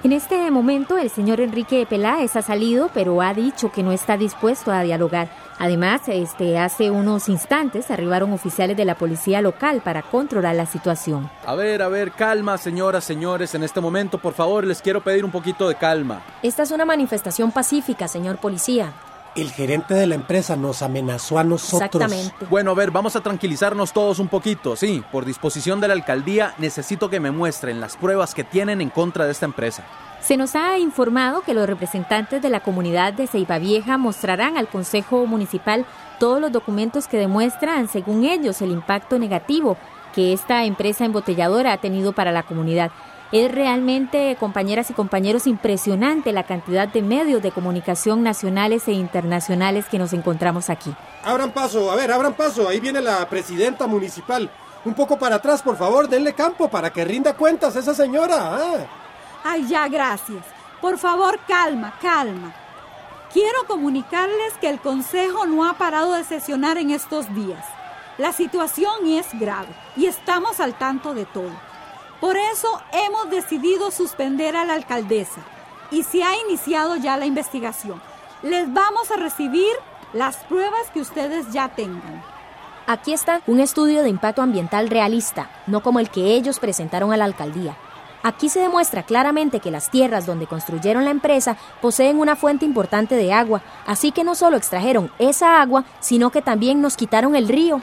En este momento, el señor Enrique Peláez ha salido, pero ha dicho que no está dispuesto a dialogar. Además, hace unos instantes arribaron oficiales de la policía local para controlar la situación. A ver, calma, señoras, señores. En este momento, por favor, les quiero pedir un poquito de calma. Esta es una manifestación pacífica, señor policía. El gerente de la empresa nos amenazó a nosotros. Exactamente. Bueno, a ver, vamos a tranquilizarnos todos un poquito. Sí, por disposición de la alcaldía, necesito que me muestren las pruebas que tienen en contra de esta empresa. Se nos ha informado que los representantes de la comunidad de Ceibavieja mostrarán al Consejo Municipal todos los documentos que demuestran, según ellos, el impacto negativo que esta empresa embotelladora ha tenido para la comunidad. Es realmente, compañeras y compañeros, impresionante la cantidad de medios de comunicación nacionales e internacionales que nos encontramos aquí. Abran paso, ahí viene la presidenta municipal. Un poco para atrás, por favor, denle campo para que rinda cuentas esa señora. Ay, ya, gracias. Por favor, calma. Quiero comunicarles que el Consejo no ha parado de sesionar en estos días. La situación es grave y estamos al tanto de todo. Por eso hemos decidido suspender a la alcaldesa y se ha iniciado ya la investigación. Les vamos a recibir las pruebas que ustedes ya tengan. Aquí está un estudio de impacto ambiental realista, no como el que ellos presentaron a la alcaldía. Aquí se demuestra claramente que las tierras donde construyeron la empresa poseen una fuente importante de agua, así que no solo extrajeron esa agua, sino que también nos quitaron el río.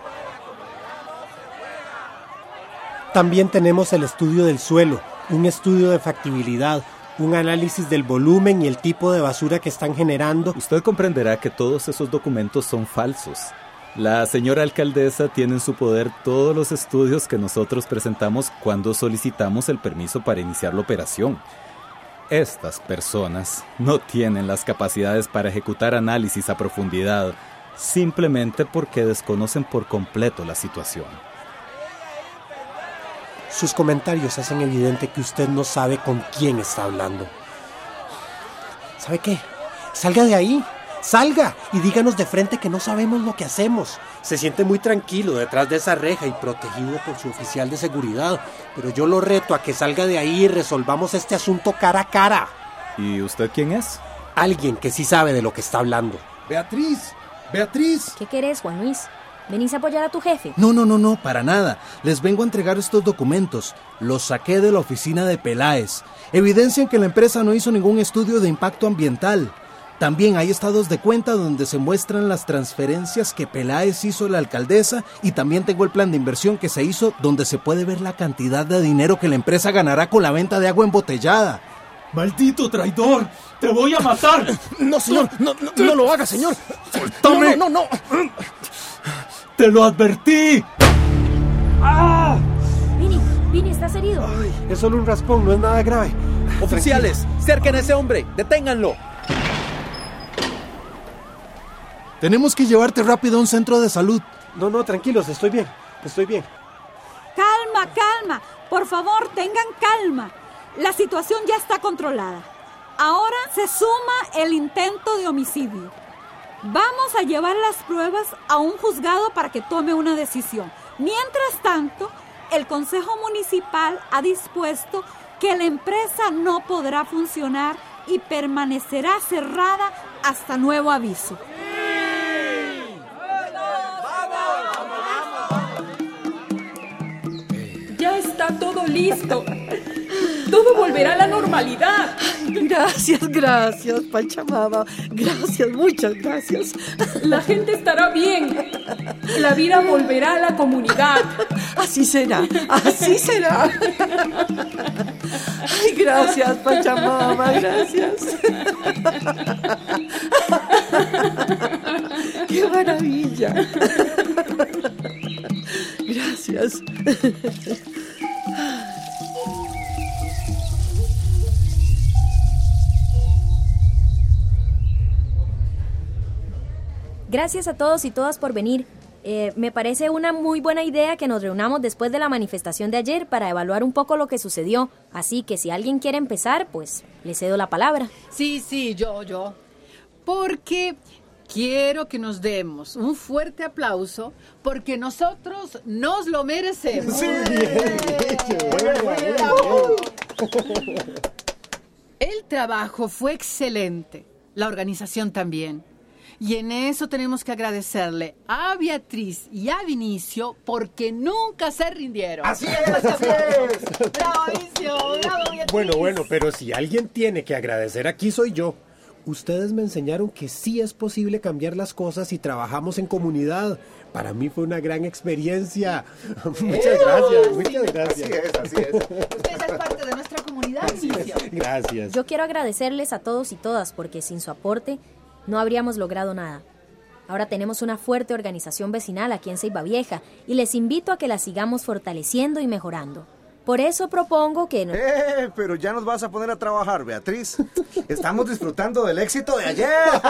También tenemos el estudio del suelo, un estudio de factibilidad, un análisis del volumen y el tipo de basura que están generando. Usted comprenderá que todos esos documentos son falsos. La señora alcaldesa tiene en su poder todos los estudios que nosotros presentamos cuando solicitamos el permiso para iniciar la operación. Estas personas no tienen las capacidades para ejecutar análisis a profundidad, simplemente porque desconocen por completo la situación. Sus comentarios hacen evidente que usted no sabe con quién está hablando. ¿Sabe qué? Salga de ahí. Salga y díganos de frente que no sabemos lo que hacemos. Se siente muy tranquilo detrás de esa reja y protegido por su oficial de seguridad, pero yo lo reto a que salga de ahí y resolvamos este asunto cara a cara. ¿Y usted quién es? Alguien que sí sabe de lo que está hablando. Beatriz. ¿Qué querés, Juan Luis? ¿Venís a apoyar a tu jefe? No, para nada. Les vengo a entregar estos documentos. Los saqué de la oficina de Peláez. Evidencian que la empresa no hizo ningún estudio de impacto ambiental. También hay estados de cuenta donde se muestran las transferencias que Peláez hizo a la alcaldesa y también tengo el plan de inversión que se hizo donde se puede ver la cantidad de dinero que la empresa ganará con la venta de agua embotellada. ¡Maldito traidor! ¡Te voy a matar! No, señor, no lo haga, señor. ¡Suéltame! No. ¡Te lo advertí! ¡Ah! Vini, ¿estás herido? Ay, es solo un raspón, no es nada grave. Oficiales, cerquen a ese hombre, deténganlo. Tenemos que llevarte rápido a un centro de salud. No, tranquilos, estoy bien. Calma. Por favor, tengan calma. La situación ya está controlada. Ahora se suma el intento de homicidio. Vamos a llevar las pruebas a un juzgado para que tome una decisión. Mientras tanto, el Consejo Municipal ha dispuesto que la empresa no podrá funcionar y permanecerá cerrada hasta nuevo aviso. Ya está todo listo. Todo volverá a la normalidad. Gracias, Pachamama. Gracias, muchas gracias. La gente estará bien. La vida volverá a la comunidad. Así será. Ay, gracias, Pachamama, gracias. ¡Qué maravilla! Gracias. Gracias a todos y todas por venir. Me parece una muy buena idea que nos reunamos después de la manifestación de ayer para evaluar un poco lo que sucedió. Así que si alguien quiere empezar, pues le cedo la palabra. Sí, yo. Porque quiero que nos demos un fuerte aplauso porque nosotros nos lo merecemos. Sí, trabajo fue excelente, la organización también. Y en eso tenemos que agradecerle a Beatriz y a Vinicio porque nunca se rindieron. ¡Así es! ¡Así es! ¡Bravo, Vinicio! ¡Bravo, Beatriz! Bueno, pero si alguien tiene que agradecer aquí soy yo. Ustedes me enseñaron que sí es posible cambiar las cosas si trabajamos en comunidad. Para mí fue una gran experiencia. Muchas gracias. Así es. Usted ya es parte de nuestra comunidad, Vinicio. Gracias. Yo quiero agradecerles a todos y todas porque sin su aporte no habríamos logrado nada. Ahora tenemos una fuerte organización vecinal aquí en Ceibavieja y les invito a que la sigamos fortaleciendo y mejorando. Por eso propongo que... Pero ya nos vas a poner a trabajar, Beatriz. Estamos disfrutando del éxito de ayer.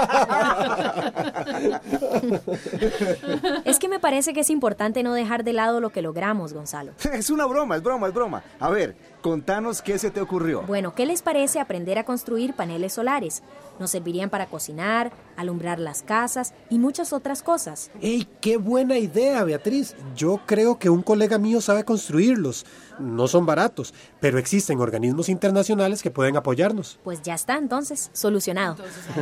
Es que me parece que es importante no dejar de lado lo que logramos, Gonzalo. Es una broma, es broma. A ver, contanos qué se te ocurrió. Bueno, ¿qué les parece aprender a construir paneles solares? Nos servirían para cocinar, alumbrar las casas y muchas otras cosas. ¡Ey, qué buena idea, Beatriz! Yo creo que un colega mío sabe construirlos. No son baratos, pero existen organismos internacionales que pueden apoyarnos. Pues ya está, entonces, solucionado.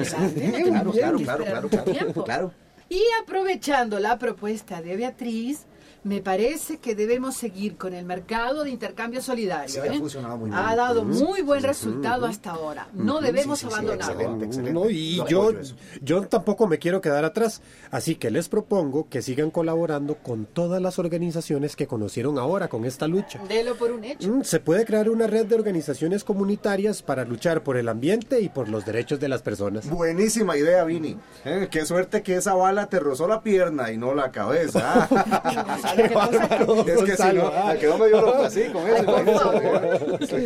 Claro. Y aprovechando la propuesta de Beatriz, me parece que debemos seguir con el mercado de intercambio solidario. Sí, ha funcionado muy bien. Ha dado muy buen resultado hasta ahora. No debemos abandonarlo. Excelente. No, y yo tampoco me quiero quedar atrás. Así que les propongo que sigan colaborando con todas las organizaciones que conocieron ahora con esta lucha. Delo por un hecho. Se puede crear una red de organizaciones comunitarias para luchar por el ambiente y por los derechos de las personas. Buenísima idea, Vini. Qué suerte que esa bala te rozó la pierna y no la cabeza. Qué bárbaro, es que Gonzalo. si no, quedó medio loco así con eso.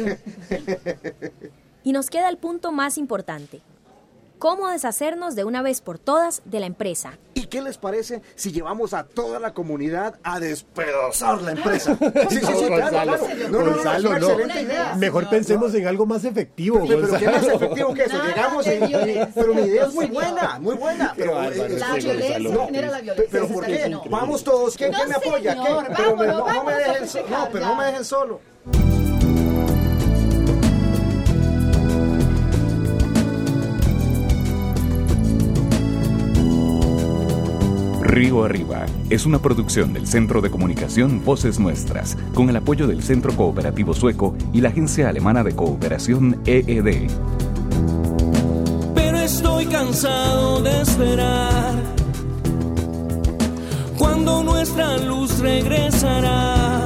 Y nos queda el punto más importante. ¿Cómo deshacernos de una vez por todas de la empresa? ¿Y qué les parece si llevamos a toda la comunidad a despedazar la empresa? Sí, Gonzalo, claro. Gonzalo, es una excelente idea. Mejor pensemos en algo más efectivo, Pero Gonzalo. ¿qué más efectivo que eso? Llegamos pero mi idea es muy buena. Qué bárbaro, La violencia genera la violencia. ¿Pero por qué? Vamos todos. ¿Quién me apoya? Señor, Pero no me dejen solo. Río Arriba es una producción del Centro de Comunicación Voces Nuestras, con el apoyo del Centro Cooperativo Sueco y la Agencia Alemana de Cooperación EED. Pero estoy cansado de esperar cuando nuestra luz regresará.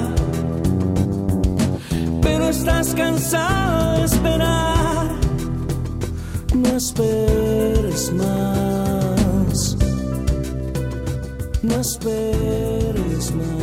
Pero estás cansado de esperar, no esperes más. No esperes más.